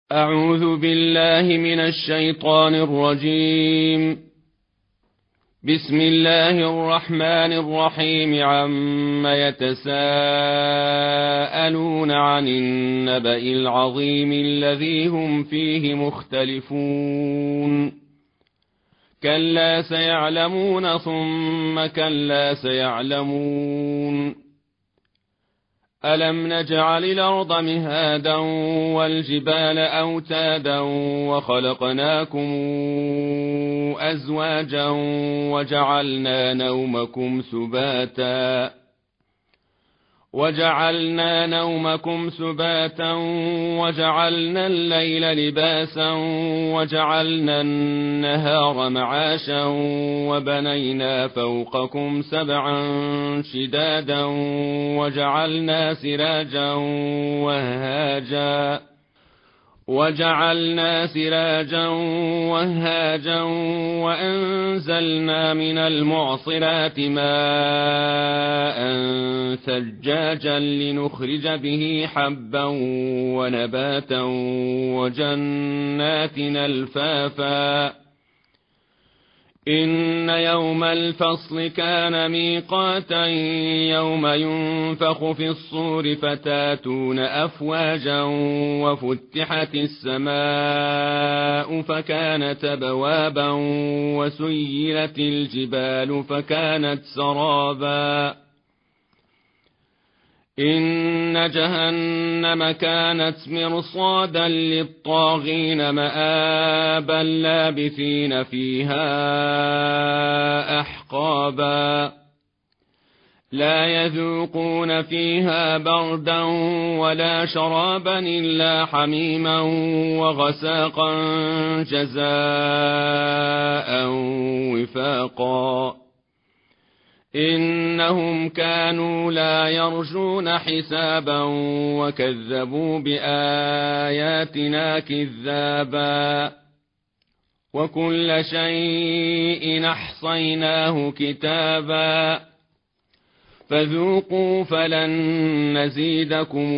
أعوذ بالله من الشيطان الرجيم. بسم الله الرحمن الرحيم. عما يتساءلون عن النبأ العظيم الذي هم فيه مختلفون. كلا سيعلمون ثم كلا سيعلمون. ألم نجعل الأرض مهادا والجبال أوتادا وخلقناكم أزواجا وجعلنا نومكم سباتا وجعلنا الليل لباسا وجعلنا النهار معاشا وبنينا فوقكم سبعا شدادا وجعلنا سراجا وهاجا وأنزلنا من المعصرات ماء ثجاجا لنخرج به حبا ونباتا وجنات ألفافا. إن يوم الفصل كان ميقاتا يوم ينفخ في الصور فتاتون أفواجا وفتحت السماء فكانت أبوابا وسيرت الجبال فكانت سرابا. إن جهنم كانت مرصادا للطاغين مآبا لابثين فيها أحقابا. لا يذوقون فيها بردا ولا شرابا إلا حميما وغساقا جزاء وفاقا. إنهم كانوا لا يرجون حسابا وكذبوا بآياتنا كذابا. وكل شيء أحصيناه كتابا. فذوقوا فلن نزيدكم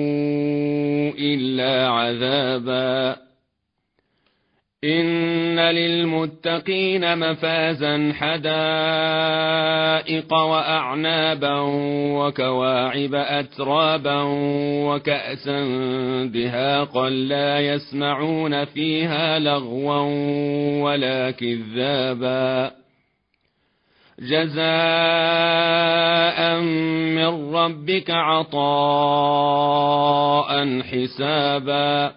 إلا عذابا. إن للمتقين مفازا حدائق وأعنابا وكواعب أترابا وكأسا دهاقا لا يسمعون فيها لغوا ولا كذابا. جزاء من ربك عطاء حسابا.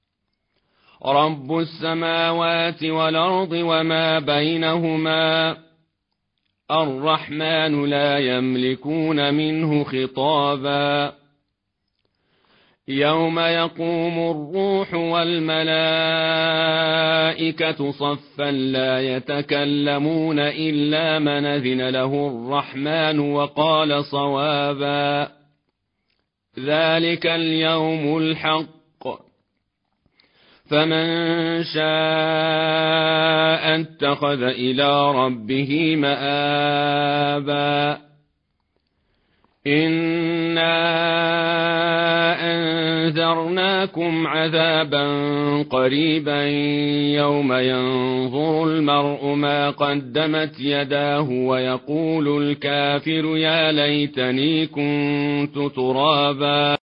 رب السماوات والأرض وما بينهما الرحمن لا يملكون منه خطابا. يوم يقوم الروح والملائكة صفا لا يتكلمون إلا من أذن له الرحمن وقال صوابا. ذلك اليوم الحق. فمن شاء اتخذ إلى ربه مآبا. إنا أنذرناكم عذابا قريبا يوم ينظر المرء ما قدمت يداه ويقول الكافر يا ليتني كنت ترابا.